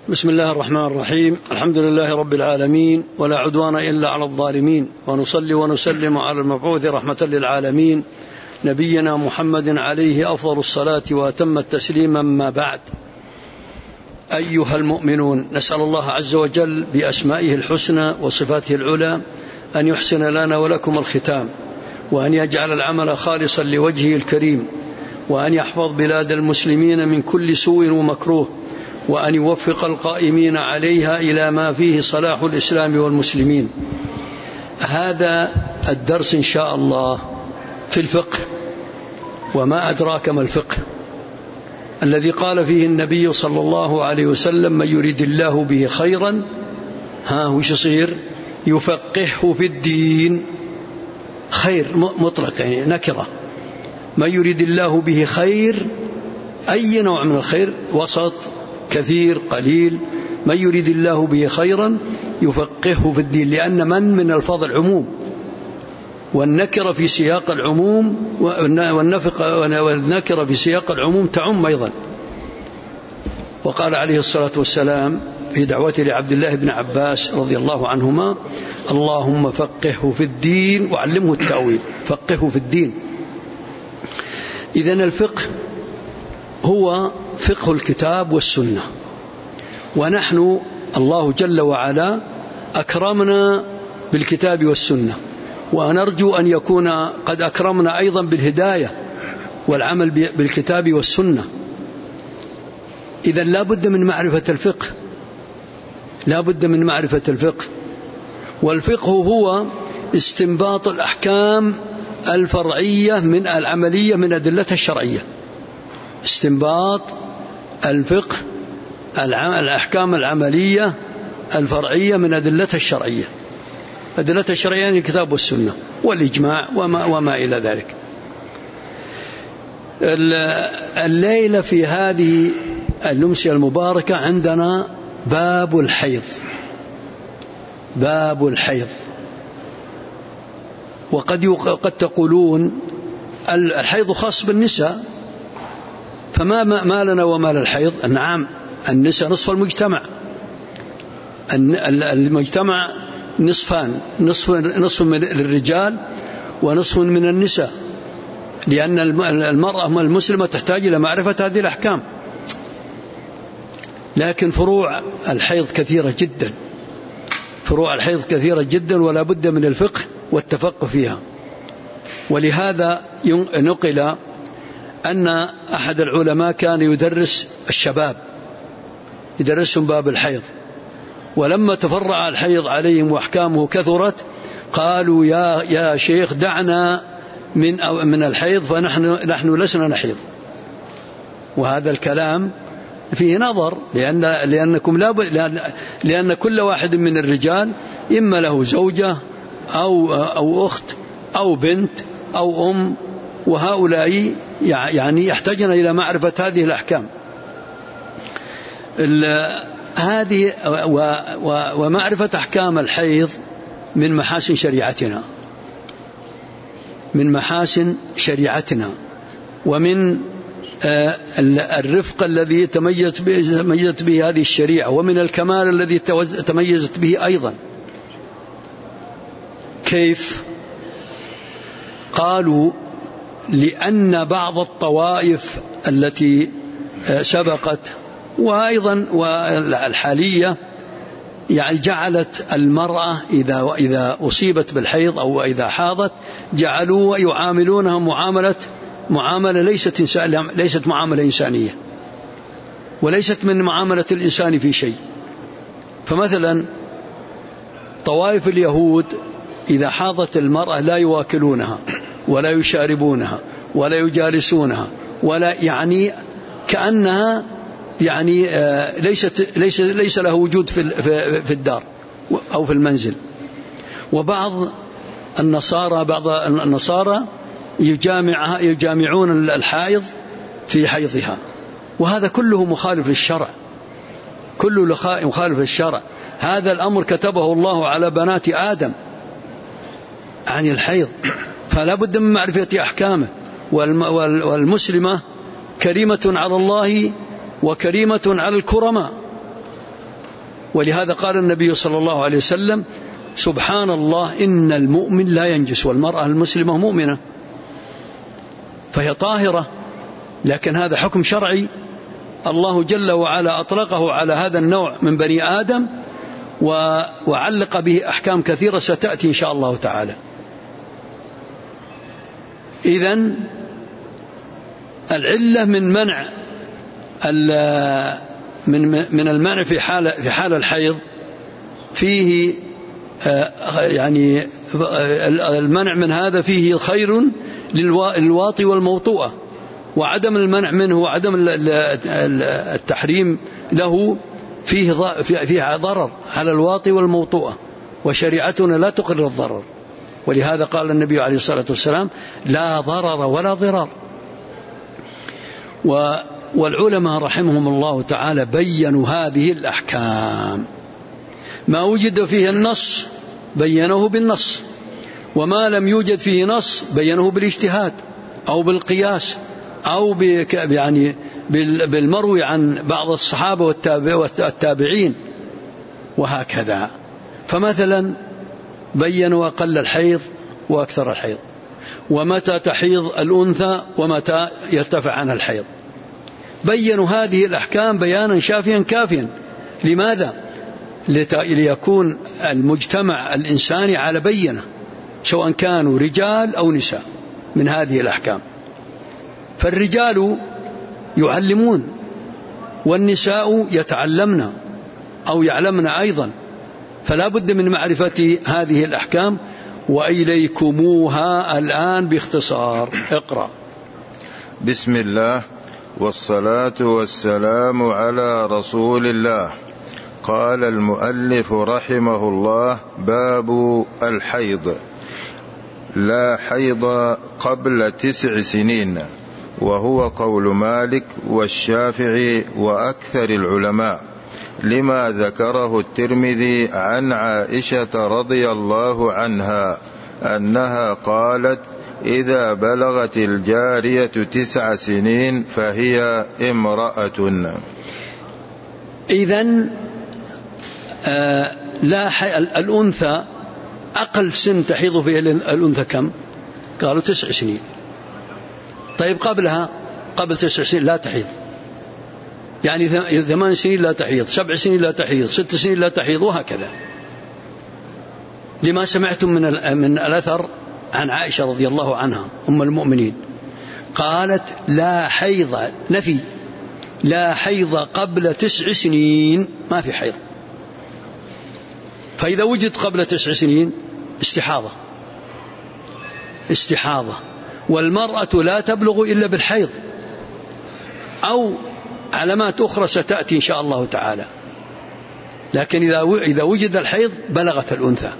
بسم الله الرحمن الرحيم. الحمد لله رب العالمين، ولا عدوان إلا على الظالمين، ونصلي ونسلم على المبعوث رحمة للعالمين نبينا محمد عليه أفضل الصلاة وأتم التسليم. أما بعد، أيها المؤمنون، نسأل الله عز وجل بأسمائه الحسنى وصفاته العلى أن يحسن لنا ولكم الختام، وأن يجعل العمل خالصا لوجهه الكريم، وأن يحفظ بلاد المسلمين من كل سوء ومكروه، وأن يوفق القائمين عليها إلى ما فيه صلاح الإسلام والمسلمين. هذا الدرس إن شاء الله في الفقه، وما أدراك ما الفقه، الذي قال فيه النبي صلى الله عليه وسلم: من يريد الله به خيرا وش يصير؟ يفقهه في الدين. خير مطلق، يعني نكرة. من يريد الله به خير، أي نوع من الخير، وسط، كثير، قليل، من يريد الله به خيرا يفقهه في الدين، لأن من الفضل عموم، والنكرة في سياق العموم، والنكرة في سياق العموم تعم أيضا. وقال عليه الصلاة والسلام في دعوته لعبد الله بن عباس رضي الله عنهما: اللهم فقهه في الدين وعلمه التأويل. فقهه في الدين. إذن الفقه هو فقه الكتاب والسنة، ونحن الله جل وعلا أكرمنا بالكتاب والسنة، ونرجو أن يكون قد أكرمنا أيضا بالهداية والعمل بالكتاب والسنة. إذن لا بد من معرفة الفقه، لا بد من معرفة الفقه. والفقه هو استنباط الأحكام الفرعية من العملية من أدلتها الشرعية. استنباط الفقه الأحكام العملية الفرعية من أدلتها الشرعية. أدلتها الشرعية يعني الكتاب والسنة والإجماع وما إلى ذلك. الليلة في هذه الأمسية المباركة عندنا باب الحيض. باب الحيض. وقد تقولون الحيض خاص بالنساء، فما لنا وما للحيض؟ نعم، النساء نصف المجتمع. المجتمع نصفان، نصف من الرجال ونصف من النساء، لأن المرأة المسلمة تحتاج إلى معرفة هذه الأحكام. لكن فروع الحيض كثيرة جدا، فروع الحيض كثيرة جدا، ولا بد من الفقه والتفقه فيها. ولهذا نقل أن أحد العلماء كان يدرس الشباب، يدرسهم باب الحيض، ولما تفرع الحيض عليهم وأحكامه كثرت قالوا: يا شيخ دعنا من الحيض، فنحن لسنا نحيض. وهذا الكلام فيه نظر، لأن كل واحد من الرجال إما له زوجة أو أخت أو بنت أو أم، وهؤلاء يعني يحتاجون إلى معرفة هذه الأحكام. هذه ومعرفة أحكام الحيض من محاسن شريعتنا، من محاسن شريعتنا، ومن الرفق الذي تميزت به هذه الشريعة، ومن الكمال الذي تميزت به أيضا. كيف؟ قالوا: لأن بعض الطوائف التي سبقت وأيضا والحالية يعني جعلت المرأة إذا أصيبت بالحيض أو إذا حاضت جعلوا يعاملونها معاملة ليست معاملة إنسانية، وليست من معاملة الإنسان في شيء. فمثلا طوائف اليهود إذا حاضت المرأة لا يواكلونها ولا يشاربونها ولا يجالسونها، ولا يعني كأنها يعني ليس له وجود في الدار أو في المنزل. وبعض النصارى يجامعون الحائض في حيضها، وهذا كله مخالف للشرع، كله مخالف للشرع. هذا الأمر كتبه الله على بنات آدم عن الحيض، فلا بد من معرفة أحكامه. والمسلمة كريمة على الله وكريمة على الكرماء، ولهذا قال النبي صلى الله عليه وسلم: سبحان الله إن المؤمن لا ينجس، والمرأة المسلمة مؤمنة فهي طاهرة، لكن هذا حكم شرعي الله جل وعلا أطلقه على هذا النوع من بني آدم، وعلق به أحكام كثيرة ستأتي إن شاء الله تعالى. إذن العلة من منع من المنع في حال الحيض فيه يعني المنع من هذا فيه خير للواطي والموطوءة، وعدم المنع منه وعدم التحريم له فيه ضرر على الواطي والموطوءة، وشريعتنا لا تقر الضرر، ولهذا قال النبي عليه الصلاة والسلام: لا ضرر ولا ضرار. والعلماء رحمهم الله تعالى بينوا هذه الأحكام، ما وجد فيه النص بينوه بالنص، وما لم يوجد فيه نص بينوه بالاجتهاد أو بالقياس أو يعني بالمروي عن بعض الصحابة والتابعين وهكذا. فمثلا بينوا أقل الحيض وأكثر الحيض، ومتى تحيض الأنثى ومتى يرتفع عنها الحيض، بينوا هذه الأحكام بيانا شافيا كافيا. لماذا؟ ليكون المجتمع الإنساني على بينة، سواء كانوا رجال أو نساء، من هذه الأحكام. فالرجال يعلمون والنساء يتعلمن أو يعلمن أيضا، فلا بد من معرفة هذه الأحكام، وإليكموها الآن باختصار. اقرأ. بسم الله والصلاة والسلام على رسول الله. قال المؤلف رحمه الله: باب الحيض. لا حيض قبل 9 سنين، وهو قول مالك والشافعي وأكثر العلماء، لما ذكره الترمذي عن عائشة رضي الله عنها أنها قالت: إذا بلغت الجارية 9 سنين فهي امرأة. إذن الأنثى أقل سن تحيض فيه الأنثى كم؟ قالوا 9 سنين. طيب قبلها، قبل 9 سنين لا تحيض، يعني 8 سنين لا تحيض، 7 سنين لا تحيض، 6 سنين لا تحيض، وهكذا. لما سمعتم من الأثر عن عائشة رضي الله عنها أم المؤمنين، قالت: لا حيض، نفي، لا حيض قبل 9 سنين، ما في حيض. فإذا وجد قبل 9 سنين استحاضة، والمرأة لا تبلغ إلا بالحيض أو علامات أخرى ستأتي إن شاء الله تعالى، لكن إذا وجد الحيض بلغت الأنثى.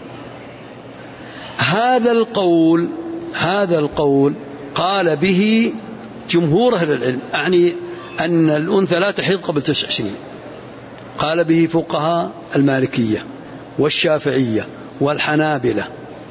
هذا القول قال به جمهور أهل العلم، يعني أن الأنثى لا تحيض قبل 9 سنين، قال به فقهاء المالكية والشافعية والحنابلة،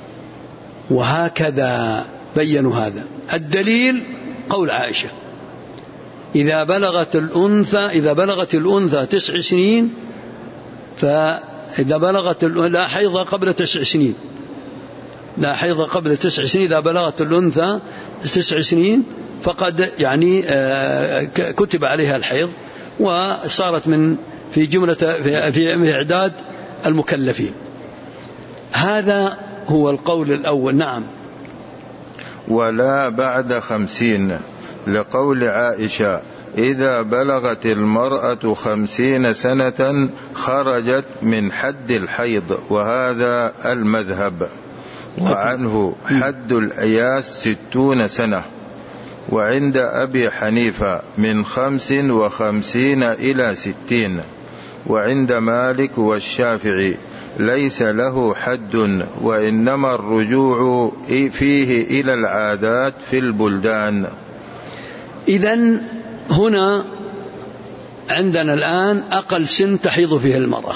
وهكذا بينوا هذا. الدليل قول عائشة: إذا بلغت الأنثى 9 سنين، فإذا بلغت لا حيض قبل 9 سنين، لا حيض قبل 9 سنين، إذا بلغت الأنثى 9 سنين فقد يعني كتب عليها الحيض، وصارت في جملة في إعداد المكلفين. هذا هو القول الأول. نعم. ولا بعد 50، لقول عائشة: إذا بلغت المرأة 50 سنة خرجت من حد الحيض، وهذا المذهب. وعنه حد الأياس 60 سنة، وعند أبي حنيفة من 55 إلى 60، وعند مالك والشافعي ليس له حد، وإنما الرجوع فيه إلى العادات في البلدان. إذن هنا عندنا الآن أقل سن تحيض فيه المرأة،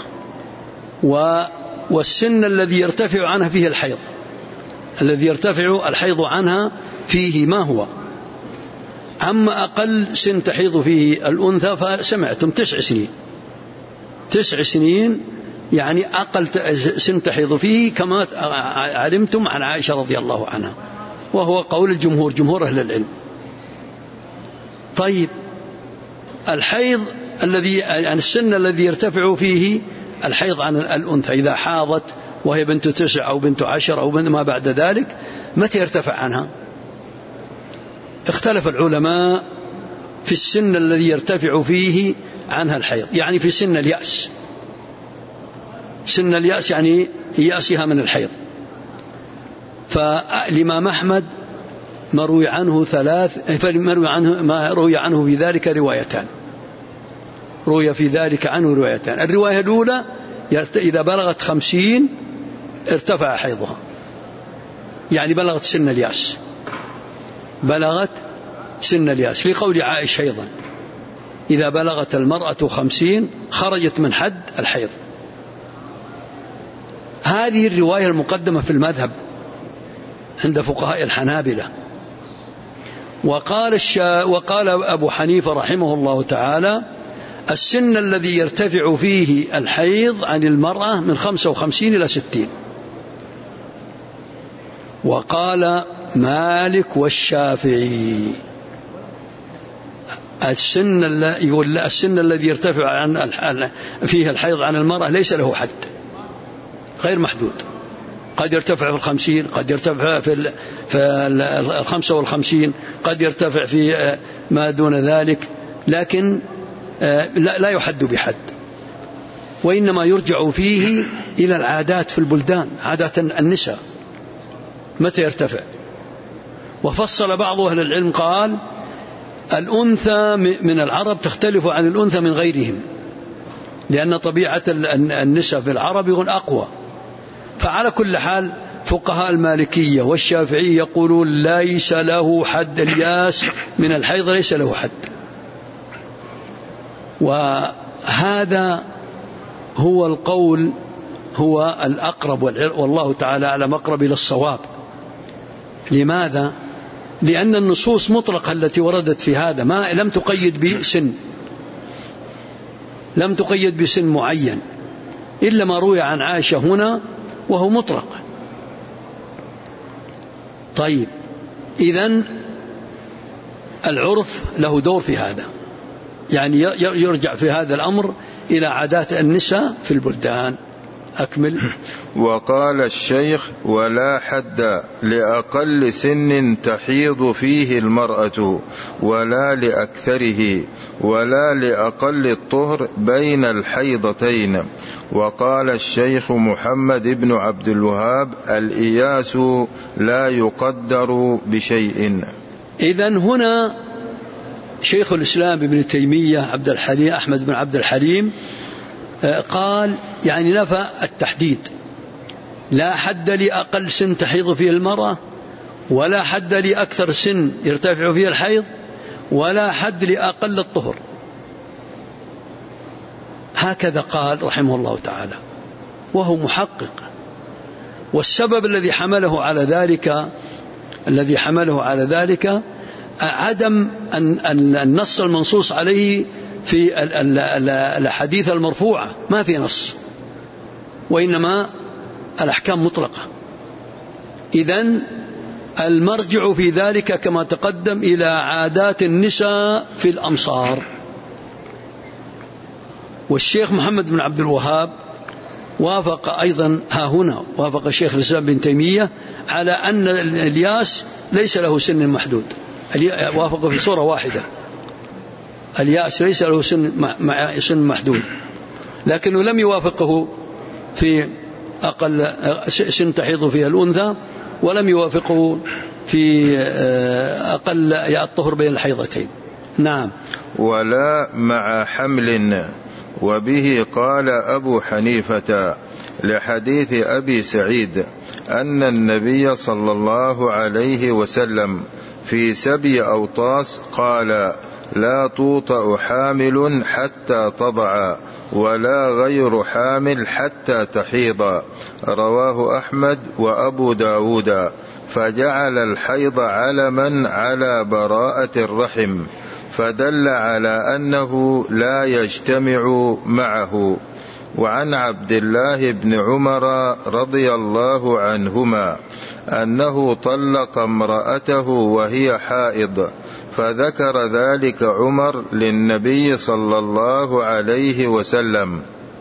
والسن الذي يرتفع عنها فيه الحيض، الذي يرتفع الحيض عنها فيه ما هو. أما أقل سن تحيض فيه الأنثى فسمعتم 9 سنين، 9 سنين يعني أقل سن تحيض فيه، كما علمتم عن عائشة رضي الله عنها، وهو قول الجمهور، جمهور أهل العلم. طيب الحيض الذي يعني السن الذي يرتفع فيه الحيض عن الأنثى إذا حاضت وهي بنت 9 أو بنت 10 أو ما بعد ذلك، متى يرتفع عنها؟ اختلف العلماء في السن الذي يرتفع فيه عنها الحيض، يعني في سن اليأس. سن اليأس يعني يأسها من الحيض. فالإمام أحمد ما روي عنه ما روي عنه في ذلك روايتان، روي في ذلك عنه روايتان. الرواية الأولى إذا بلغت 50 ارتفع حيضها، يعني بلغت سن اليأس، بلغت سن اليأس، لقول عائشة أيضا إذا بلغت المرأة 50 خرجت من حد الحيض. هذه الرواية المقدمة في عند فقهاء الحنابلة. وقال أبو حنيفة رحمه الله تعالى السن الذي يرتفع فيه الحيض عن المرأة من 55 إلى 60. وقال مالك والشافعي السن الذي يرتفع عن فيه الحيض عن المرأة ليس له حد، غير محدود، قد يرتفع في 50، قد يرتفع في 55، قد يرتفع في ما دون ذلك، لكن لا يحد بحد، وإنما يرجع فيه إلى العادات في البلدان، عادات النساء متى يرتفع. وفصل بعض أهل العلم قال الأنثى من العرب تختلف عن الأنثى من غيرهم، لأن طبيعة النساء في العرب يكون أقوى. فعلى كل حال فقهاء المالكية والشافعية يقولون ليس له حد، الياس من الحيض ليس له حد. وهذا هو القول، هو الأقرب، والله تعالى أعلم، أقرب إلى الصواب. لماذا؟ لأن النصوص مطلقة التي وردت في هذا لم تقيد بسن معين، إلا ما روي عن عائشة هنا وهو مطلق. طيب إذن العرف له دور في هذا، يعني يرجع في هذا الأمر إلى عادات النساء في البلدان. أكمل. وقال الشيخ ولا حد لأقل سن تحيض فيه المرأة ولا لأكثره ولا لأقل الطهر بين الحيضتين. وقال الشيخ محمد بن عبد الوهاب الإياس لا يقدر بشيء. إذن هنا شيخ الإسلام ابن تيمية أحمد بن عبد الحليم قال يعني نفى التحديد، لا حد لأقل سن تحيض فيه المرأة، ولا حد لأكثر سن يرتفع فيه الحيض، ولا حد لأقل الطهر. هكذا قال رحمه الله تعالى، وهو محقق. والسبب الذي حمله على ذلك عدم النص المنصوص عليه في الحديث المرفوعة، ما في نص، وإنما الأحكام مطلقة. إذن المرجع في ذلك كما تقدم إلى عادات النساء في الأمصار. والشيخ محمد بن عبد الوهاب وافق أيضا وافق الشيخ الإسلام بن تيمية على أن الياس ليس له سن محدود، وافق في صورة واحدة، الياس ليس له سن محدود، لكنه لم يوافقه في أقل سن تحيض فيها الأنثى، ولم يوافقه في أقل الطهر بين الحيضتين. نعم. ولا مع حمل. وبه قال أبو حنيفة لحديث أبي سعيد أن النبي صلى الله عليه وسلم في سبي أوطاس قال لا توطأ حامل حتى تضع ولا غير حامل حتى تحيض. رواه أحمد وأبو داود. فجعل الحيض علما على براءة الرحم، فدل على أنه لا يجتمع معه. وعن عبد الله بن عمر رضي الله عنهما أنه طلق امرأته وهي حائض، فذكر ذلك عمر للنبي صلى الله عليه وسلم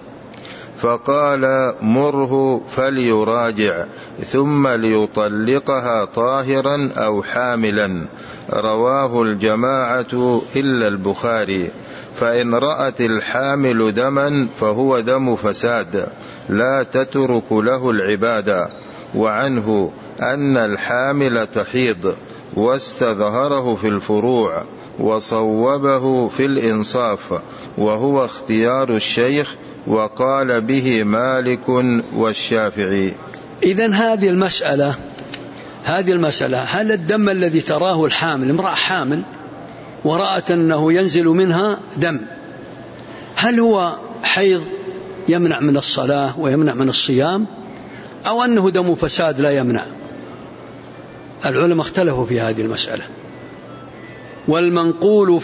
فقال: مره فليراجع ثم ليطلقها طاهرا أو حاملا. رواه الجماعة إلا البخاري. فإن رأت الحامل دما فهو دم فساد لا تترك له العبادة. وعنه أن الحامل تحيض، واستظهره في الفروع وصوبه في الإنصاف، وهو اختيار الشيخ، وقال به مالك والشافعي. إذن هذه المسألة هل الدم الذي تراه الحامل، امرأة حامل ورأت أنه ينزل منها دم، هل هو حيض يمنع من الصلاة ويمنع من الصيام، أو أنه دم فساد لا يمنع؟ العلماء اختلفوا في هذه المسألة. والمنقول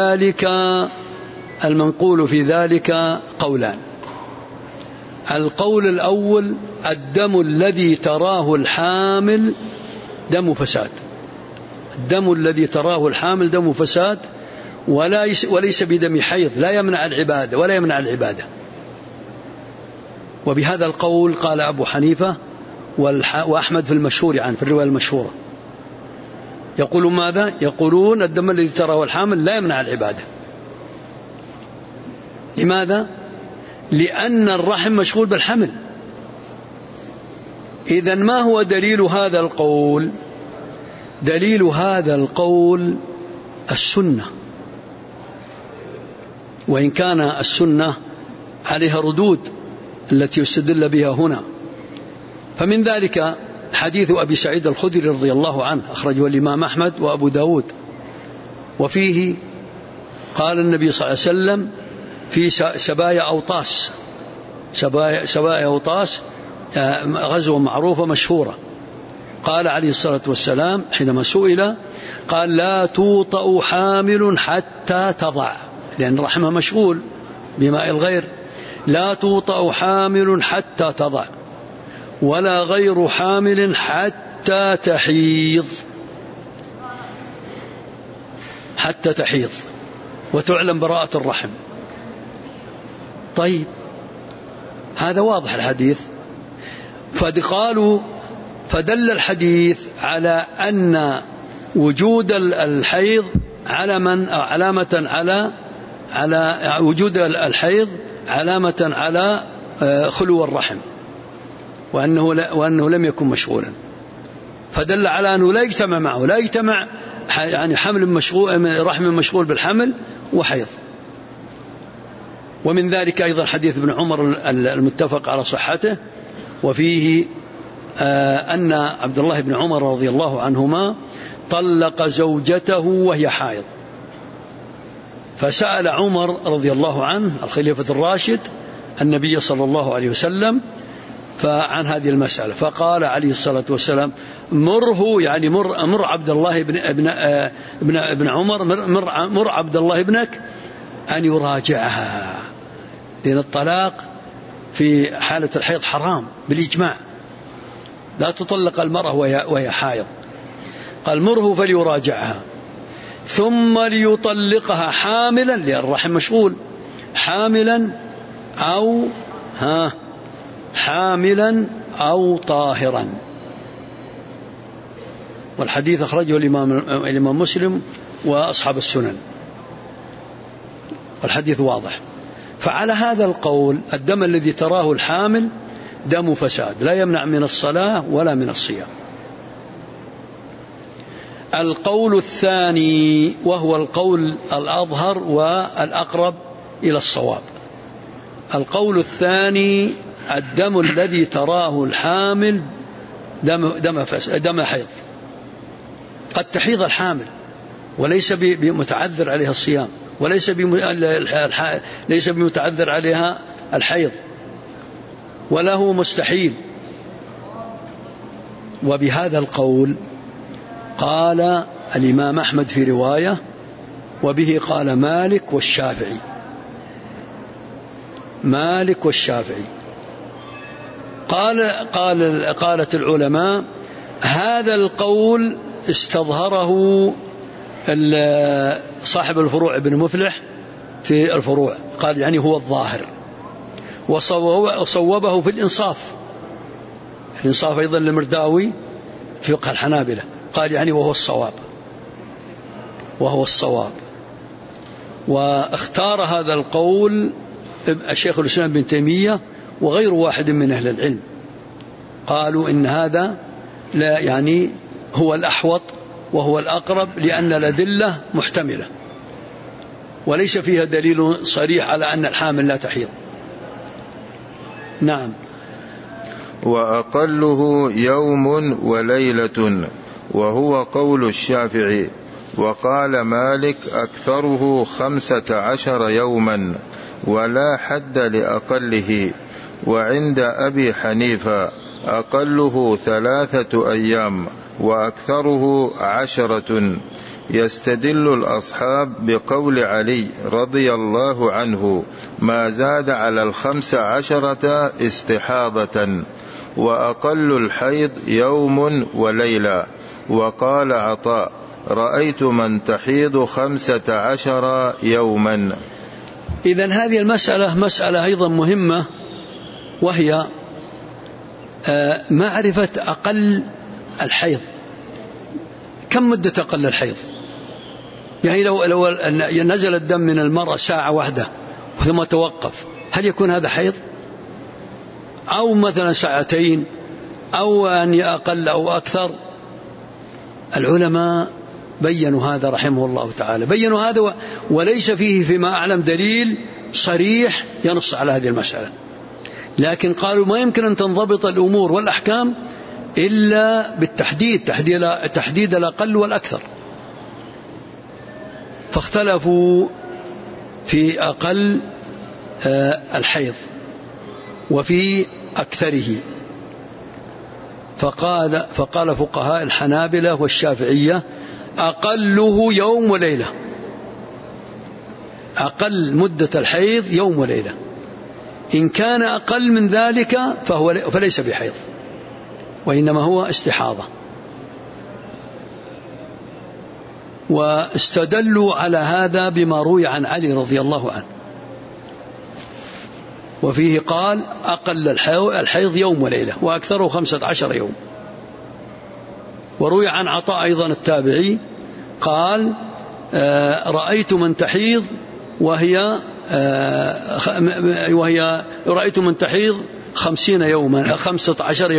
في ذلك قولان. القول الأول: الدم الذي تراه الحامل دم فساد، الدم الذي تراه الحامل دم فساد وليس بدم حيض، لا يمنع العبادة ولا يمنع العبادة. وبهذا القول قال أبو حنيفة وأحمد في المشهور عنه، في الرواية المشهورة، يقولون ماذا؟ يقولون الدم الذي تراه الحامل لا يمنع العبادة. لماذا؟ لأن الرحم مشغول بالحمل. إذن ما هو دليل هذا القول؟ دليل هذا القول السنة، وإن كان السنة عليها ردود التي يستدل بها هنا. فمن ذلك حديث أبي سعيد الخدري رضي الله عنه، أخرجه الإمام أحمد وأبو داود، وفيه قال النبي صلى الله عليه وسلم في سبايا أوطاس، غزوة معروفة مشهورة، قال عليه الصلاة والسلام حينما سئل قال: لا توطأ حامل حتى تضع، لأن رحمه مشغول بماء الغير. لا توطأ حامل حتى تضع، ولا غير حامل حتى تحيض وتعلم براءة الرحم. طيب، هذا واضح الحديث. فدل الحديث على أن وجود الحيض علامة على خلو الرحم، وأنه لم يكن مشغولا. فدل على أنه لا يجتمع معه، لا يجتمع يعني رحم مشغول بالحمل وحيض. ومن ذلك أيضا حديث ابن عمر المتفق على صحته، وفيه أن عبد الله بن عمر رضي الله عنهما طلق زوجته وهي حائض، فسأل عمر رضي الله عنه الخليفة الراشد النبي صلى الله عليه وسلم عن هذه المسألة، فقال عليه الصلاة والسلام: مره، يعني مر عبد الله ابن عمر، مر عبد الله ابنك أن يراجعها، لأن الطلاق في حالة الحيض حرام بالإجماع، لا تطلق المرأة وهي حائض. قال: مره فليراجعها ثم ليطلقها حاملا، لأن الرحم مشغول، حاملا أو طاهرا. والحديث أخرجه الإمام مسلم وأصحاب السنن، والحديث واضح. فعلى هذا القول الدم الذي تراه الحامل دم فساد لا يمنع من الصلاة ولا من الصيام. القول الثاني، وهو القول الأظهر والأقرب إلى الصواب، القول الثاني: الدم الذي تراه الحامل دم حيض، قد تحيض الحامل وليس بمتعذر عليها الصيام، وليس بمتعذر عليها الحيض، ولا هو مستحيل. وبهذا القول قال الإمام أحمد في رواية، وبه قال مالك والشافعي. مالك والشافعي. قالت العلماء هذا القول استظهره صاحب الفروع ابن مفلح في الفروع، قال يعني هو الظاهر، وصوبه في الإنصاف أيضا للمرداوي في فقه الحنابلة، قال يعني وهو الصواب. واختار هذا القول الشيخ الإسلام ابن تيمية وغير واحد من أهل العلم، قالوا إن هذا لا يعني هو الأحوط وهو الأقرب، لأن الأدلة محتملة وليس فيها دليل صريح على أن الحامل لا تحيض. نعم. وأقله يوم وليلة، وهو قول الشافعي. وقال مالك أكثره 15 يوما ولا حد لأقله. وعند أبي حنيفة أقله 3 أيام وأكثره 10. يستدل الأصحاب بقول علي رضي الله عنه ما زاد على 15 استحاضة، وأقل الحيض يوم وليلة. وقال عطاء رأيت من تحيض 15 يوما. إذن هذه مسألة أيضا مهمة، وهي معرفة أقل الحيض. كم مدة أقل الحيض؟ يعني لو نزل الدم من المرأة ساعة واحدة ثم توقف، هل يكون هذا حيض؟ أو مثلا 2 ساعات، أو أن أقل أو أكثر؟ العلماء بيّنوا هذا رحمه الله تعالى، بيّنوا هذا، وليس فيه فيما أعلم دليل صريح ينص على هذه المسألة، لكن قالوا ما يمكن أن تنضبط الأمور والأحكام إلا بالتحديد، تحديد الأقل والأكثر. فاختلفوا في أقل الحيض وفي أكثره، فقال فقهاء الحنابلة والشافعية أقله يوم وليلة، أقل مدة الحيض يوم وليلة. إن كان أقل من ذلك فليس بحيض، وإنما هو استحاضة. واستدلوا على هذا بما روي عن علي رضي الله عنه، وفيه قال أقل الحيض يوم وليلة وأكثره 15 يوم. وروي عن عطاء أيضا التابعي قال رأيت من تحيض وهي رأيت من تحيض 50 يوما 15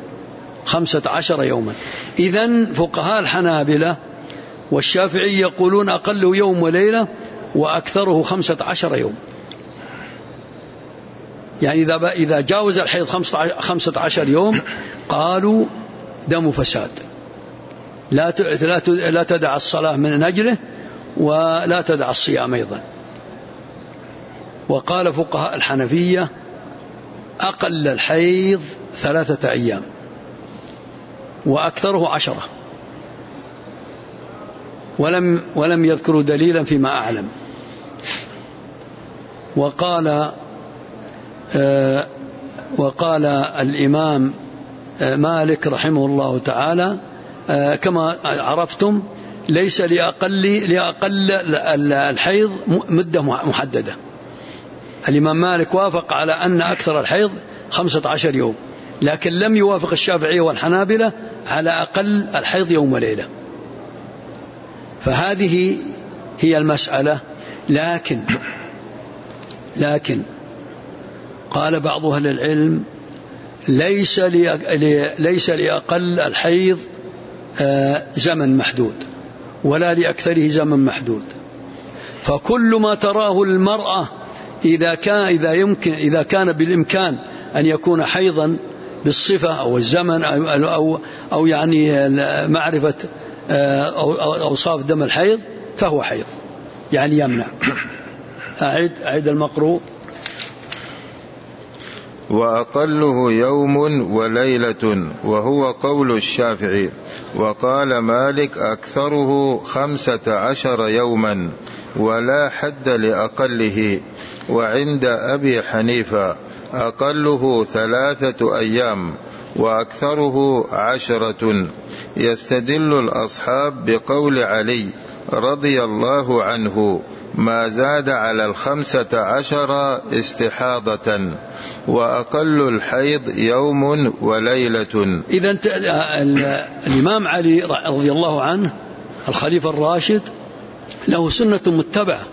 يوما. إذن فقهاء الحنابلة والشافعي يقولون أقله يوم وليلة وأكثره 15 يوم. يعني إذا جاوز الحيض 15 يوم قالوا دم فساد، لا تدع الصلاة من أجله ولا تدع الصيام أيضا. وقال فقهاء الحنفية أقل الحيض 3 أيام وأكثره 10، ولم يذكروا دليلا فيما أعلم. وقال الإمام مالك رحمه الله تعالى كما عرفتم ليس لأقل الحيض مدة محددة. الإمام مالك وافق على أن أكثر الحيض 15 يوم، لكن لم يوافق الشافعية والحنابلة على أقل الحيض يوم وليلة. فهذه هي المسألة. لكن قال بعض أهل العلم ليس لأقل الحيض زمن محدود ولا لأكثره زمن محدود. فكل ما تراه المرأة إذا كان بالإمكان أن يكون حيضا بالصفة أو الزمن أو يعني معرفة أوصاف دم الحيض فهو حيض، يعني يمنع. أعد المقروء. وأقله يوم وليلة، وهو قول الشافعي. وقال مالك أكثره 15 يوما ولا حد لأقله. وعند أبي حنيفة أقله 3 أيام وأكثره 10. يستدل الأصحاب بقول علي رضي الله عنه: ما زاد على 15 استحاضة، وأقل الحيض يوم وليلة. إذن الإمام علي رضي الله عنه الخليفة الراشد له سنة متبعة،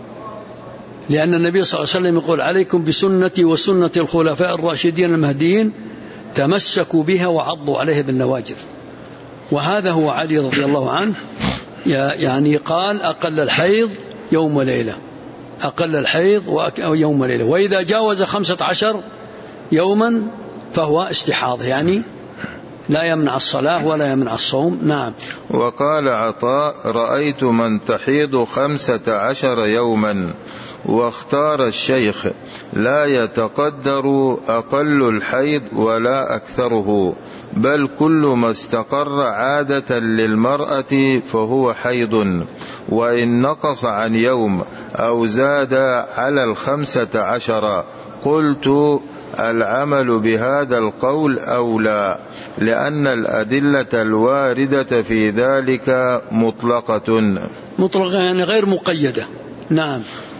لأن النبي صلى الله عليه وسلم يقول: عليكم بسنتي وسنة الخلفاء الراشدين المهديين، تمسكوا بها وعضوا عليها بالنواجذ. وهذا هو علي رضي الله عنه، يعني قال: أقل الحيض يوم وليلة، أقل الحيض يوم وليلة، وإذا جاوز 15 يوما فهو استحاضة، يعني لا يمنع الصلاة ولا يمنع الصوم. نعم. وقال عطاء: رأيت من تحيض 15 يوما. واختار الشيخ: لا يتقدر أقل الحيض ولا أكثره، بل كل ما استقر عادة للمرأة فهو حيض، وإن نقص عن يوم أو زاد على 15. قلت: العمل بهذا القول أولى، لأن الأدلة الواردة في ذلك مطلقة يعني غير مقيدة. نعم.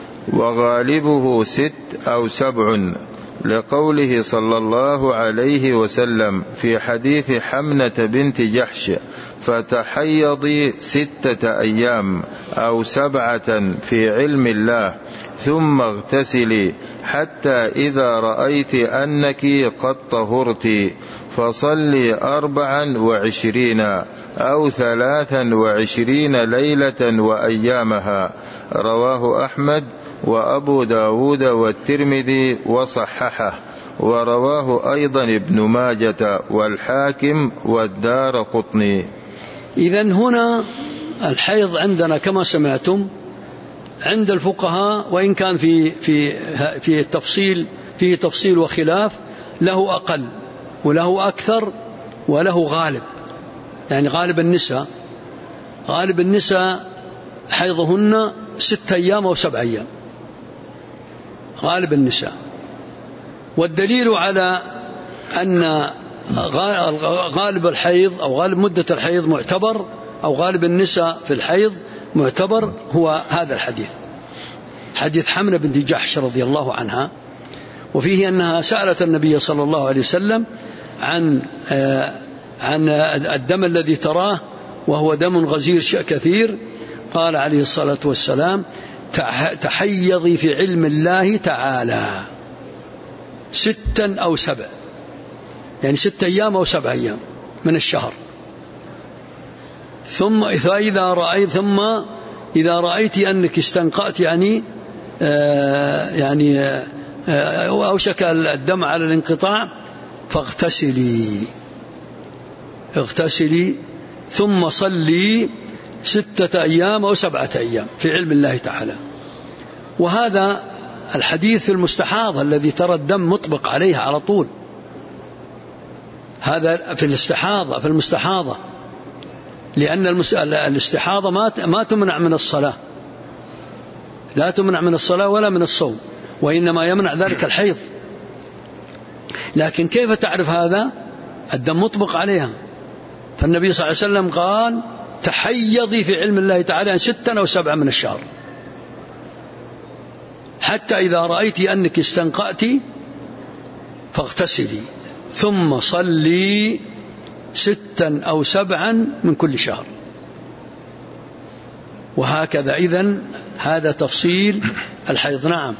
وغالبه 6 أو 7، لقوله صلى الله عليه وسلم في حديث حمنة بنت جحش: فتحيضي 6 أيام أو 7 في علم الله، ثم اغتسلي حتى إذا رأيت أنك قد طهرت، فصلي 24 أو 23 ليلة وأيامها. رواه أحمد وأبو داود والترمذي وصححه، ورواه أيضا ابن ماجة والحاكم والدارقطني. إذن هنا الحيض عندنا كما سمعتم عند الفقهاء، وإن كان في تفصيل وخلاف، له أقل وله أكثر وله غالب. يعني غالب النساء حيضهن 6 أيام أو 7 أيام، غالب النساء. والدليل على أن غالب الحيض أو غالب مدة الحيض معتبر، أو غالب النساء في الحيض معتبر، هو هذا الحديث، حديث حمنة بنت جحش رضي الله عنها، وفيه أنها سألت النبي صلى الله عليه وسلم عن الدم الذي تراه، وهو دم غزير كثير. قال عليه الصلاة والسلام: تحيضي في علم الله تعالى 6 أو 7، يعني 6 أيام أو 7 أيام من الشهر. ثم إذا رأيت أنك استنقأت، يعني أوشك الدم على الانقطاع، اغتسلي ثم صلي 6 أيام أو 7 أيام في علم الله تعالى. وهذا الحديث في المستحاضة الذي ترى الدم مطبق عليها على طول، هذا في المستحاضة، لأن الاستحاضة ما تمنع من الصلاة، لا تمنع من الصلاة ولا من الصوم، وإنما يمنع ذلك الحيض. لكن كيف تعرف هذا؟ الدم مطبق عليها. فالنبي صلى الله عليه وسلم قال: تحيضي في علم الله تعالى عن 6 أو 7 من الشهر، حتى إذا رأيت أنك استنقأت فاغتسلي ثم صلي 6 أو 7 من كل شهر. وهكذا. إذن هذا تفصيل الحيض. نعم.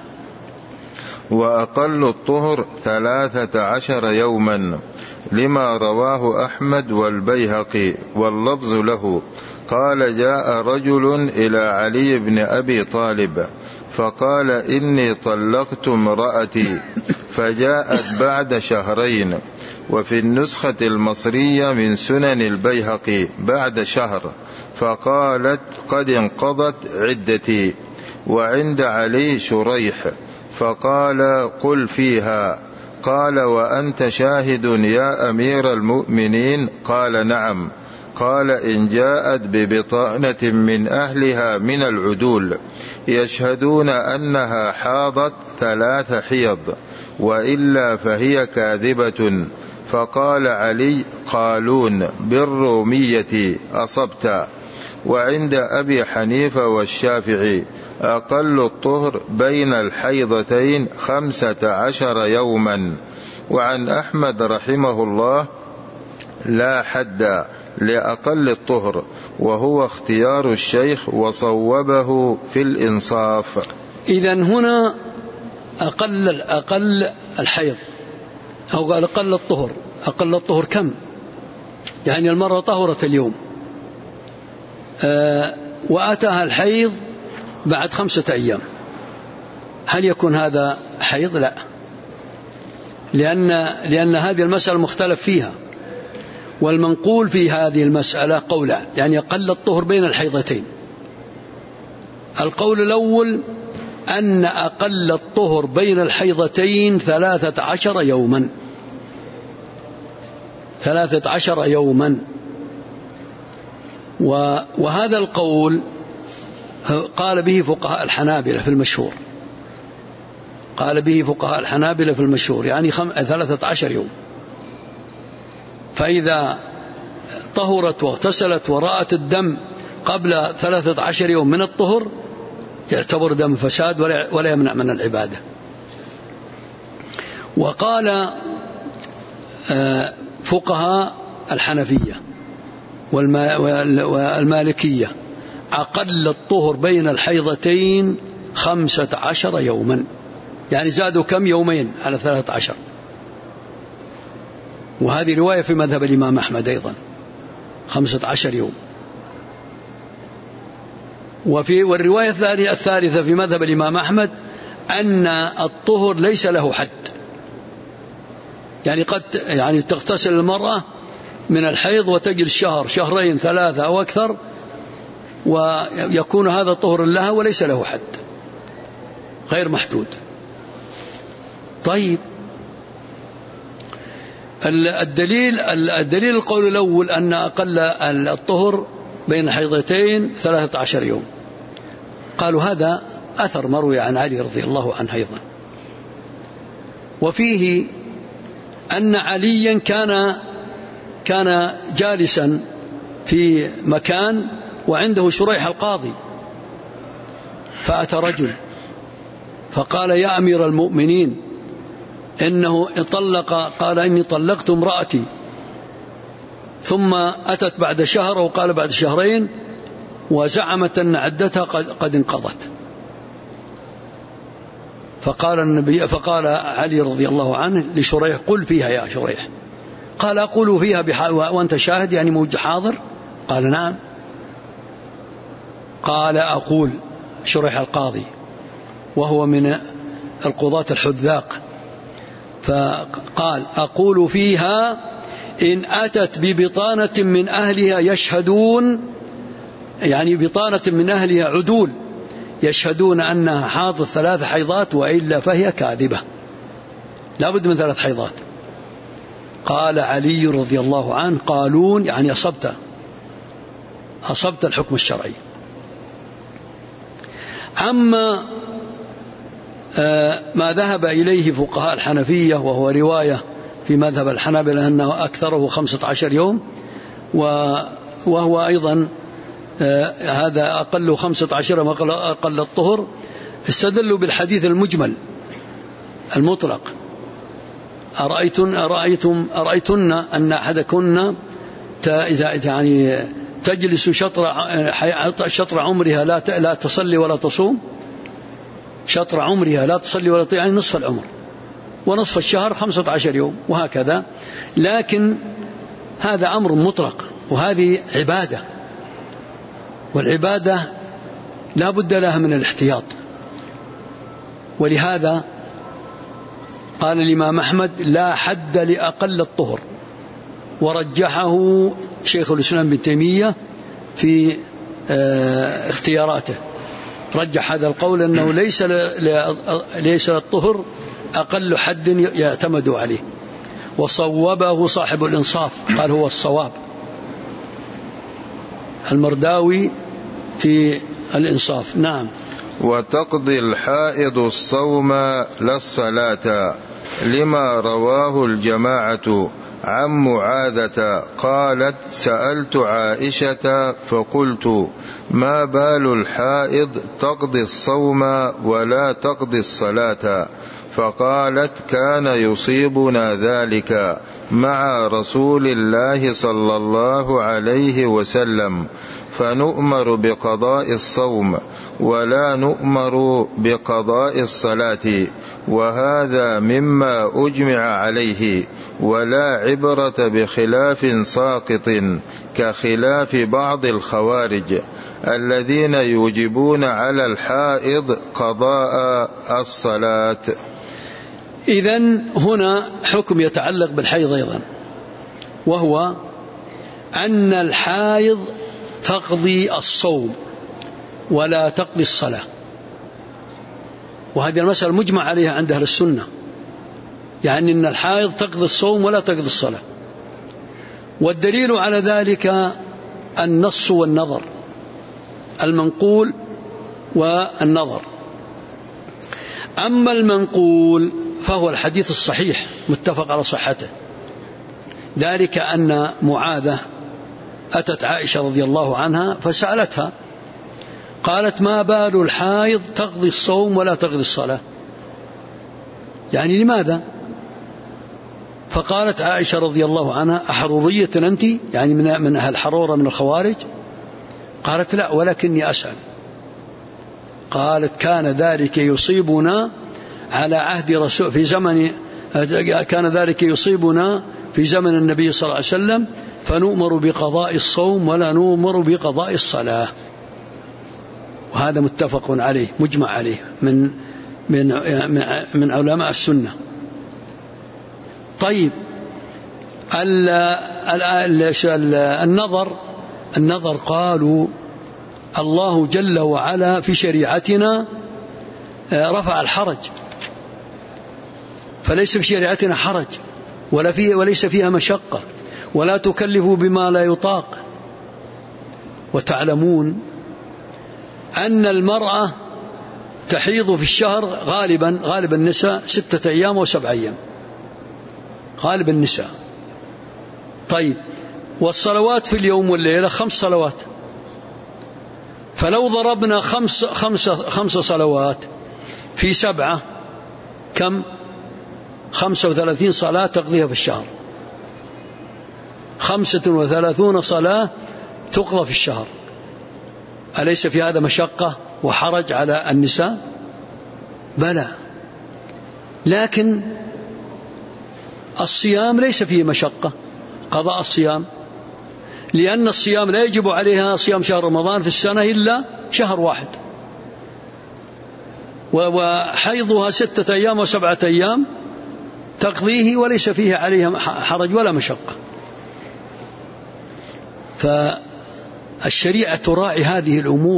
وأقل الطهر 13 يوما، لما رواه أحمد والبيهقي، واللفظ له. قال: جاء رجل إلى علي بن أبي طالب فقال: إني طلقت امرأتي، فجاءت بعد 2 شهر. وفي النسخة المصرية من سنن البيهقي بعد 1 شهر، فقالت: قد انقضت عدتي. وعند علي شريح فقال: قل فيها. قال: وأنت شاهد يا أمير المؤمنين؟ قال: نعم. قال: إن جاءت ببطانة من أهلها من العدول يشهدون أنها حاضت 3 حيض وإلا فهي كاذبة. فقال علي: قالون بالرومية أصبت. وعند أبي حنيفة والشافعي أقل الطهر بين الحيضتين 15 يوما. وعن أحمد رحمه الله لا حد لأقل الطهر، وهو اختيار الشيخ وصوبه في الإنصاف. إذن هنا أقل الحيض أو قال أقل الطهر. أقل الطهر كم؟ يعني المرة طهرت اليوم وأتاها الحيض بعد 5 أيام، هل يكون هذا حيض؟ لا، لأن هذه المسألة مختلف فيها، والمنقول في هذه المسألة قولان، يعني أقل الطهر بين الحيضتين. القول الأول أن أقل الطهر بين الحيضتين 13 يوما، 13 يوما. وهذا القول قال به فقهاء الحنابلة في المشهور، قال به فقهاء الحنابلة في المشهور، يعني 13 يوم. فإذا طهرت واغتسلت ورأت الدم قبل 13 يوم من الطهر يعتبر دم فساد ولا يمنع من العبادة. وقال فقهاء الحنفية والمالكية أقل الطهر بين الحيضتين 15 يوما، يعني زادوا كم؟ يومين على 13. وهذه رواية في مذهب الإمام أحمد أيضا 15 يوم. والرواية الثالثة في مذهب الإمام أحمد أن الطهر ليس له حد، يعني تغتسل المرأة من الحيض وتجلس شهر، شهرين، 3 أو أكثر، ويكون هذا طهر لها وليس له حد، غير محدود. طيب، الدليل القول الأول أن أقل الطهر بين الحيضتين 13 يوم. قالوا هذا أثر مروي عن علي رضي الله عنه أيضا، وفيه أن عليا كان جالسا في مكان وعنده شريح القاضي، فأتى رجل فقال: يا أمير المؤمنين، إنه قال: إني طلقت امرأتي. ثم أتت بعد شهر وقال بعد شهرين، وزعمت أن عدتها قد انقضت. فقال علي رضي الله عنه لشريح: قل فيها يا شريح. قال: أقول فيها وأنت شاهد، يعني موجود حاضر؟ قال: نعم. قال: أقول، شريح القاضي وهو من القضاة الحذاق، فقال: أقول فيها إن أتت ببطانة من أهلها يشهدون، يعني بطانة من أهلها عدول يشهدون أنها حاضت 3 حيضات، وإلا فهي كاذبة، لا بد من 3 حيضات. قال علي رضي الله عنه: قالون، يعني أصبت الحكم الشرعي. أما ما ذهب إليه فقهاء الحنفية وهو رواية في مذهب الحنابلة أنه أكثره 15 يوم، وهو أيضا هذا أقل 15 أقل الطهر، استدلوا بالحديث المجمل المطلق: أرأيتن أن أحدكن يعني تجلس شطر عمرها لا تصلي ولا تصوم، شطر عمرها لا تصلي ولا تصوم، يعني نصف العمر، ونصف الشهر 15 يوم، وهكذا. لكن هذا أمر مطلق، وهذه عبادة، والعبادة لا بد لها من الاحتياط. ولهذا قال الإمام أحمد: لا حد لأقل الطهر، ورجحه شيخ الإسلام ابن تيمية في اختياراته، رجح هذا القول أنه ليس للطهر أقل حد يعتمد عليه، وصوبه صاحب الإنصاف، قال هو الصواب، المرداوي في الإنصاف. نعم. وتقضي الحائض الصوم لا الصلاة، لما رواه الجماعة عن معاذة قالت: سألت عائشة فقلت: ما بال الحائض تقضي الصوم ولا تقضي الصلاة؟ فقالت: كان يصيبنا ذلك مع رسول الله صلى الله عليه وسلم، فنؤمر بقضاء الصوم ولا نؤمر بقضاء الصلاة، وهذا مما أجمع عليه، ولا عبرة بخلاف ساقط كخلاف بعض الخوارج الذين يوجبون على الحائض قضاء الصلاة. إذن هنا حكم يتعلق بالحيض أيضا، وهو أن الحائض تقضي الصوم ولا تقضي الصلاة، وهذه المسألة مجمع عليها عند أهل السنة، يعني أن الحائض تقضي الصوم ولا تقضي الصلاة. والدليل على ذلك النص والنظر، المنقول والنظر. أما المنقول فهو الحديث الصحيح متفق على صحته، ذلك أن معاذة أتت عائشة رضي الله عنها فسألتها، قالت: ما بال الحائض تقضي الصوم ولا تقضي الصلاة؟ يعني لماذا؟ فقالت عائشة رضي الله عنها: أحرورية أنت؟ يعني من أهل الحرورة من الخوارج؟ قالت: لا، ولكني أسأل. قالت: كان ذلك يصيبنا على عهد رسول في زمن، كان ذلك يصيبنا في زمن النبي صلى الله عليه وسلم، فنؤمر بقضاء الصوم ولا نؤمر بقضاء الصلاة. وهذا متفق عليه مجمع عليه من علماء السنة. طيب، النظر قالوا: الله جل وعلا في شريعتنا رفع الحرج، فليس في شريعتنا حرج وليس فيها مشقة، ولا تكلف بما لا يطاق. وتعلمون أن المرأة تحيض في الشهر غالب النساء 6 أيام أو 7 أيام، غالب النساء. طيب، والصلوات في اليوم والليلة 5 صلوات، فلو ضربنا 5 صلوات في 7 كم؟ 35 صلاة تقضيها في الشهر، 35 صلاة تقضى في الشهر. أليس في هذا مشقة وحرج على النساء؟ بلى، لكن الصيام ليس فيه مشقة، قضاء الصيام، لأن الصيام لا يجب عليها صيام شهر رمضان في السنة إلا شهر واحد، وحيضها 6 أيام و7 أيام تقضيه وليس فيه عليها حرج ولا مشقة. فالشريعة تراعي هذه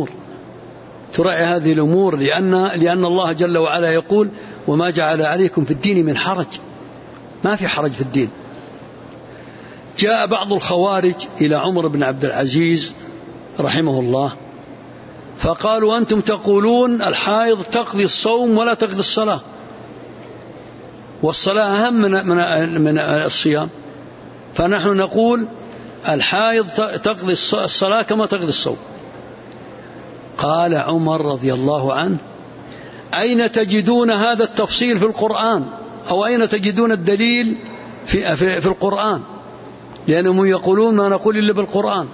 الأمور لأن الله جل وعلا يقول: وما جعل عليكم في الدين من حرج. ما في حرج في الدين. جاء بعض الخوارج إلى عمر بن عبد العزيز رحمه الله فقالوا: أنتم تقولون الحائض تقضي الصوم ولا تقضي الصلاة، والصلاة أهم من الصيام، فنحن نقول الحائض تقضي الصلاة كما تقضي الصوم. قال عمر رضي الله عنه: أين تجدون هذا التفصيل في القرآن؟ أو أين تجدون الدليل في القرآن؟ لأنهم يقولون ما نقول إلا بالقرآن.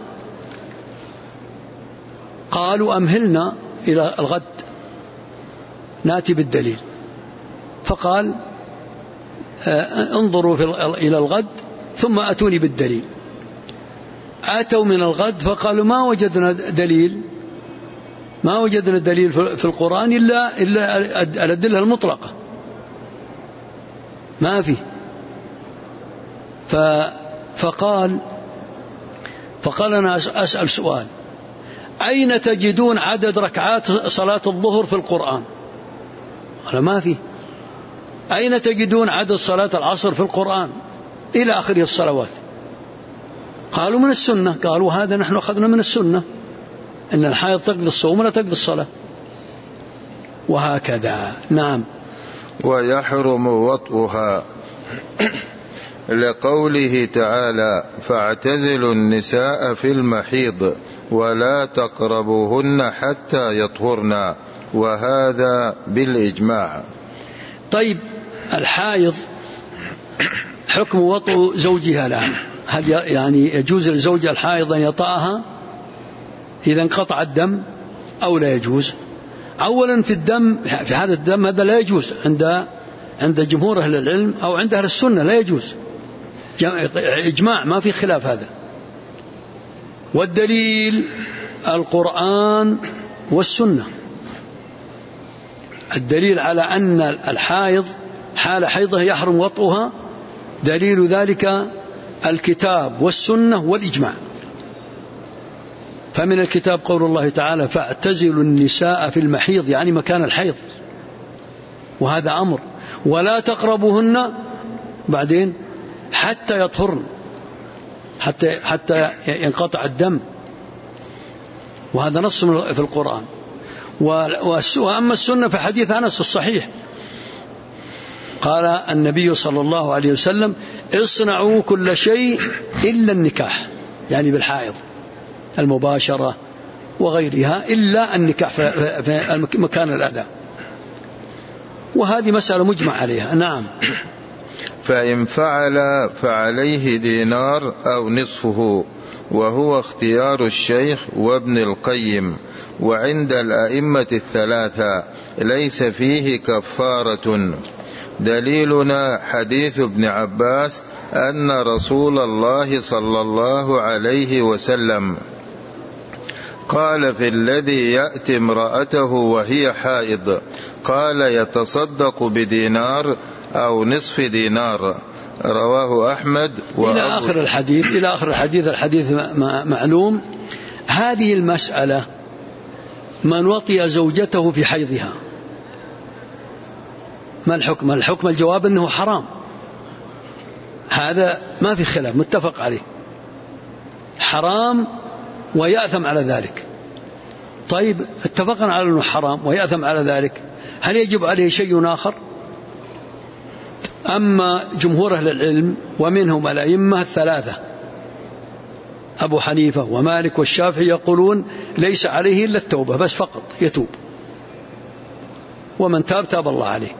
قالوا: أمهلنا إلى الغد نأتي بالدليل. فقال: انظروا إلى الغد ثم أتوني بالدليل. أتوا من الغد فقالوا: ما وجدنا دليل في القرآن إلا الأدلة المطلقة، ما فيه. فقال أنا أسأل سؤال: أين تجدون عدد ركعات صلاة الظهر في القرآن؟ قال: ما فيه. أين تجدون عدد صلاة العصر في القرآن؟ إلى آخر الصلوات. قالوا: من السنة. قالوا: هذا نحن أخذنا من السنة، إن الحائض تقضي الصوم ولا تقضي الصلاة. وهكذا. نعم. ويحرم وطئها لقوله تعالى فاعتزلوا النساء في المحيض ولا تقربوهن حتى يطهرن، وهذا بالإجماع. طيب، الحائض حكم وطء زوجها لها، هل يعني يجوز لزوجها الحائض أن يطأها إذا انقطع الدم أو لا يجوز؟ أولا في الدم، في حالة الدم هذا لا يجوز عند جمهور أهل العلم أو عند أهل السنة، لا يجوز، إجماع ما في خلاف هذا. والدليل القرآن والسنة، الدليل على أن الحائض حال حيضه يحرم وطئها، دليل ذلك الكتاب والسنة والإجماع. فمن الكتاب قول الله تعالى فاعتزلوا النساء في المحيض، يعني مكان الحيض، وهذا أمر، ولا تقربوهن بعدين حتى يطهرن، حتى ينقطع الدم، وهذا نص في القرآن. وأما السنة في حديث أنس الصحيح قال النبي صلى الله عليه وسلم اصنعوا كل شيء إلا النكاح، يعني بالحائض المباشرة وغيرها، إلا النكاح في مكان الأذى، وهذه مسألة مجمع عليها. نعم. فإن فعل فعليه دينار أو نصفه، وهو اختيار الشيخ وابن القيم وعند الأئمة الثلاثة، ليس فيه كفارة. دليلنا حديث ابن عباس أن رسول الله صلى الله عليه وسلم قال في الذي يأتي امرأته وهي حائض، قال يتصدق بدينار أو نصف دينار، رواه أحمد. إلى آخر الحديث. الحديث معلوم. هذه المسألة من وطئ زوجته في حيضها ما الحكم؟ الحكم الجواب أنه حرام، هذا ما في خلاف، متفق عليه، حرام ويأثم على ذلك. طيب، اتفقنا على أنه حرام ويأثم على ذلك، هل يجب عليه شيء آخر؟ أما جمهور أهل العلم ومنهم الأئمة الثلاثة أبو حنيفة ومالك والشافعي يقولون ليس عليه إلا التوبة بس، فقط يتوب، ومن تاب تاب الله عليه.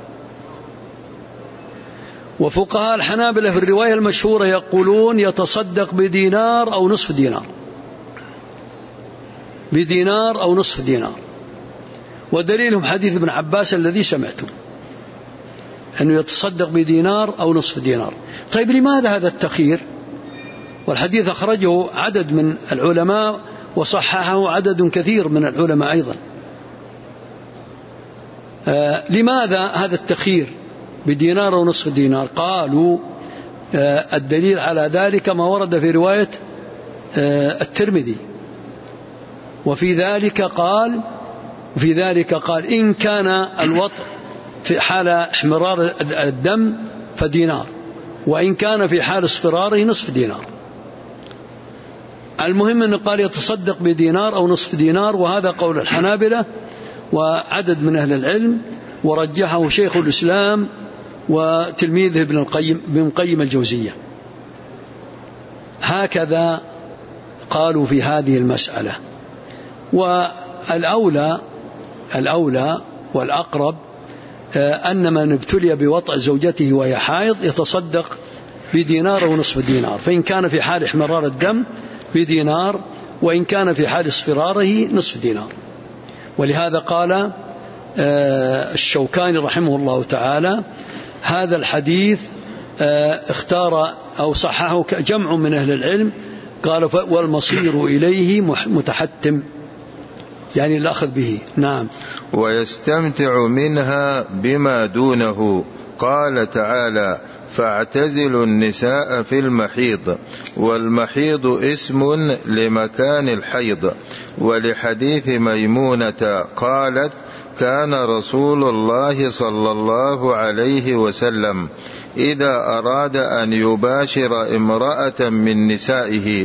وفقهاء الحنابلة في الرواية المشهورة يقولون يتصدق بدينار أو نصف دينار، بدينار أو نصف دينار، ودليلهم حديث ابن عباس الذي سمعتم أنه يتصدق بدينار أو نصف دينار. طيب، لماذا هذا التخيير؟ والحديث أخرجه عدد من العلماء وصححه عدد كثير من العلماء أيضا. لماذا هذا التخيير بدينار أو نصف دينار؟ قالوا الدليل على ذلك ما ورد في رواية الترمذي، وفي ذلك قال إن كان الوطء في حال احمرار الدم فدينار، وإن كان في حال اصفراره نصف دينار. المهم أنه قال يتصدق بدينار أو نصف دينار، وهذا قول الحنابلة وعدد من أهل العلم، ورجحه شيخ الإسلام وتلميذه ابن القيم الجوزية. هكذا قالوا في هذه المسألة. والأولى والأقرب أن من ابتلي بوطأ زوجته وهي حائض يتصدق بدينار أو نصف دينار، فإن كان في حال احمرار الدم بدينار، وإن كان في حال اصفراره نصف دينار. ولهذا قال الشوكاني رحمه الله تعالى هذا الحديث اختار أو صححه جمع من أهل العلم، قال والمصير إليه متحتم، يعني الأخذ به. نعم. ويستمتع منها بما دونه، قال تعالى فاعتزلوا النساء في المحيض، والمحيض اسم لمكان الحيض. ولحديث ميمونة قالت كان رسول الله صلى الله عليه وسلم إذا أراد أن يباشر امرأة من نسائه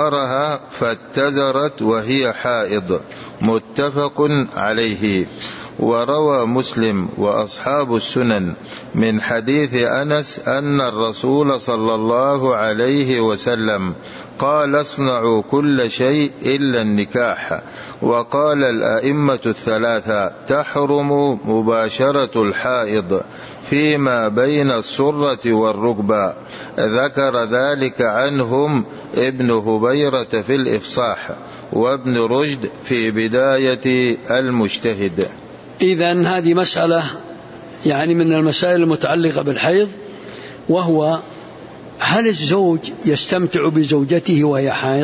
أمرها فاتزرت وهي حائض، متفق عليه. وروى مسلم وأصحاب السنن من حديث أنس أن الرسول صلى الله عليه وسلم قال اصنعوا كل شيء إلا النكاح. وقال الأئمة الثلاثة تحرم مباشرة الحائض فيما بين السرة والركبة. ذكر ذلك عنهم ابن هبيرة في الإفصاح وابن رشد في بداية المجتهد. إذن هذه مسألة يعني من المسائل المتعلقة بالحيض، وهو هل الزوج يستمتع بزوجته وهي حائض؟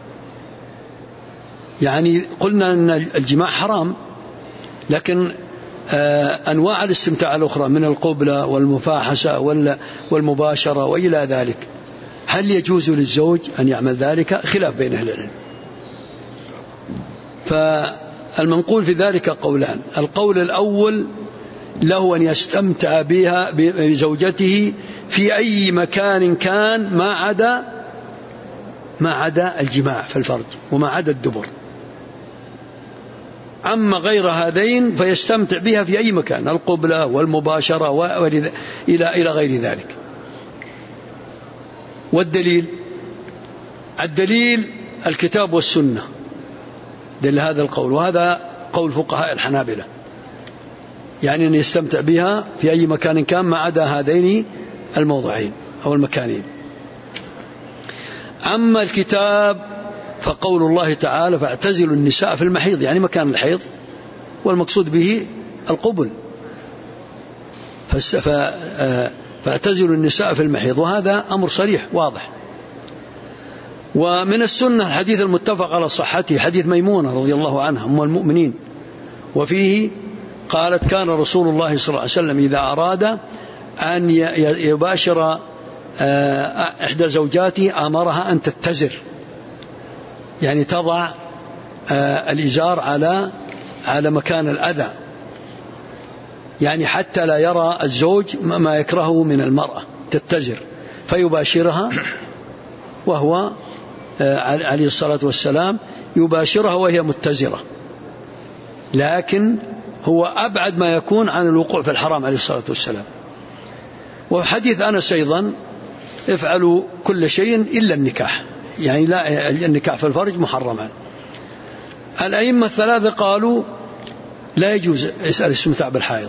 يعني قلنا أن الجماع حرام، لكن أنواع الاستمتاع الأخرى من القبلة والمفاحشة والمباشرة وإلى ذلك، هل يجوز للزوج أن يعمل ذلك؟ خلاف بين أهل العلم. فالمنقول في ذلك قولان: القول الأول له أن يستمتع بها بزوجته في أي مكان كان ما عدا الجماع في الفرج وما عدا الدبر. أما غير هذين فيستمتع بها في أي مكان، القبلة والمباشرة إلى غير ذلك. والدليل الكتاب والسنة دل هذا القول، وهذا قول فقهاء الحنابلة، يعني أن يستمتع بها في أي مكان كان ما عدا هذين الموضعين أو المكانين. أما الكتاب فقول الله تعالى فاعتزلوا النساء في المحيض، يعني مكان الحيض، والمقصود به القبل، فاعتزلوا النساء في المحيض، وهذا أمر صريح واضح. ومن السنة الحديث المتفق على صحته، حديث ميمونة رضي الله عنها أم المؤمنين، وفيه قالت كان رسول الله صلى الله عليه وسلم إذا أراد أن يباشر إحدى زوجاته أمرها أن تتزر، يعني تضع الإزار على مكان الأذى، يعني حتى لا يرى الزوج ما يكرهه من المرأة، تتزر فيباشرها، وهو عليه الصلاة والسلام يباشرها وهي متزرة، لكن هو أبعد ما يكون عن الوقوع في الحرام عليه الصلاة والسلام. وحديث أنس أيضا افعلوا كل شيء إلا النكاح، يعني لا، النكاح في الفرج محرما. الأئمة الثلاثة قالوا لا يجوز الاستمتاع بالحائض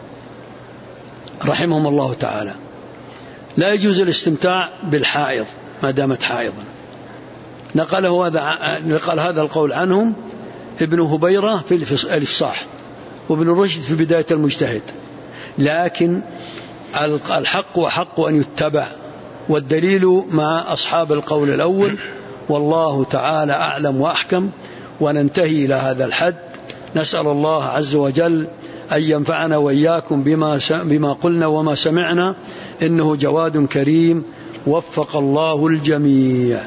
رحمهم الله تعالى، لا يجوز الاستمتاع بالحائض ما دامت حائضا. نقل هذا القول عنهم ابن هبيرة في الإفصاح وابن رشد في بداية المجتهد، لكن الحق وحق أن يتبع، والدليل مع أصحاب القول الأول، والله تعالى أعلم وأحكم. وننتهي إلى هذا الحد، نسأل الله عز وجل أن ينفعنا وإياكم بما قلنا وما سمعنا، إنه جواد كريم، وفق الله الجميع.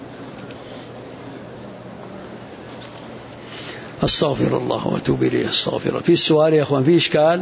أستغفر الله وأتوب إليه. استغفر. في السؤال يا أخوان، في إشكال؟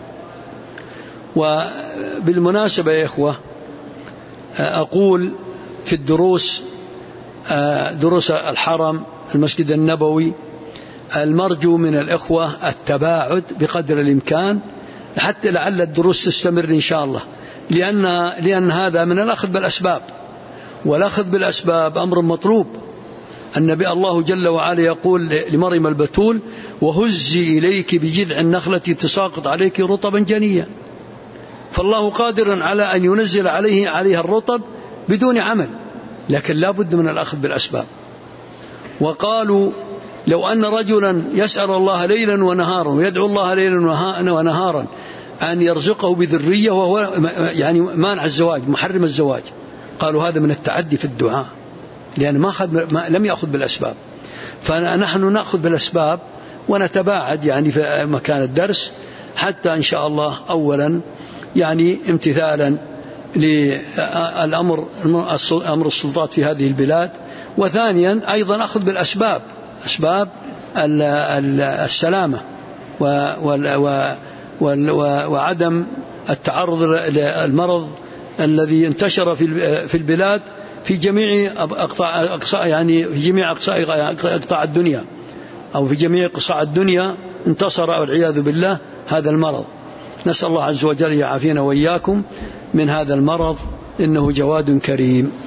وبالمناسبة يا إخوة، أقول في الدروس، دروس الحرم المسجد النبوي، المرجو من الإخوة التباعد بقدر الإمكان حتى لعل الدروس تستمر إن شاء الله، لأن هذا من الأخذ بالأسباب، والأخذ بالأسباب أمر مطلوب. النبي الله جل وعلا يقول لمريم البتول وهزي إليك بجذع النخلة تساقط عليك رطبا جنيا، فالله قادر على أن ينزل عليها الرطب بدون عمل، لكن لا بد من الأخذ بالأسباب. وقالوا لو أن رجلا يسأل الله ليلا ونهارا ويدعو الله ليلا ونهارا أن يرزقه بذرية وهو يعني مانع الزواج، محرم الزواج، قالوا هذا من التعدي في الدعاء، لأن لم يأخذ بالأسباب. فنحن نأخذ بالأسباب ونتباعد يعني في مكان الدرس، حتى إن شاء الله أولا يعني امتثالا للأمر أمر السلطات في هذه البلاد، وثانيا أيضا أخذ بالأسباب، أسباب السلامة وعدم التعرض للمرض الذي انتشر في البلاد في جميع أقطاع، يعني في جميع أقطاع الدنيا، أو في جميع قطاع الدنيا انتصر والعياذ بالله هذا المرض. نسأل الله عز وجل يعافينا وإياكم من هذا المرض، إنه جواد كريم.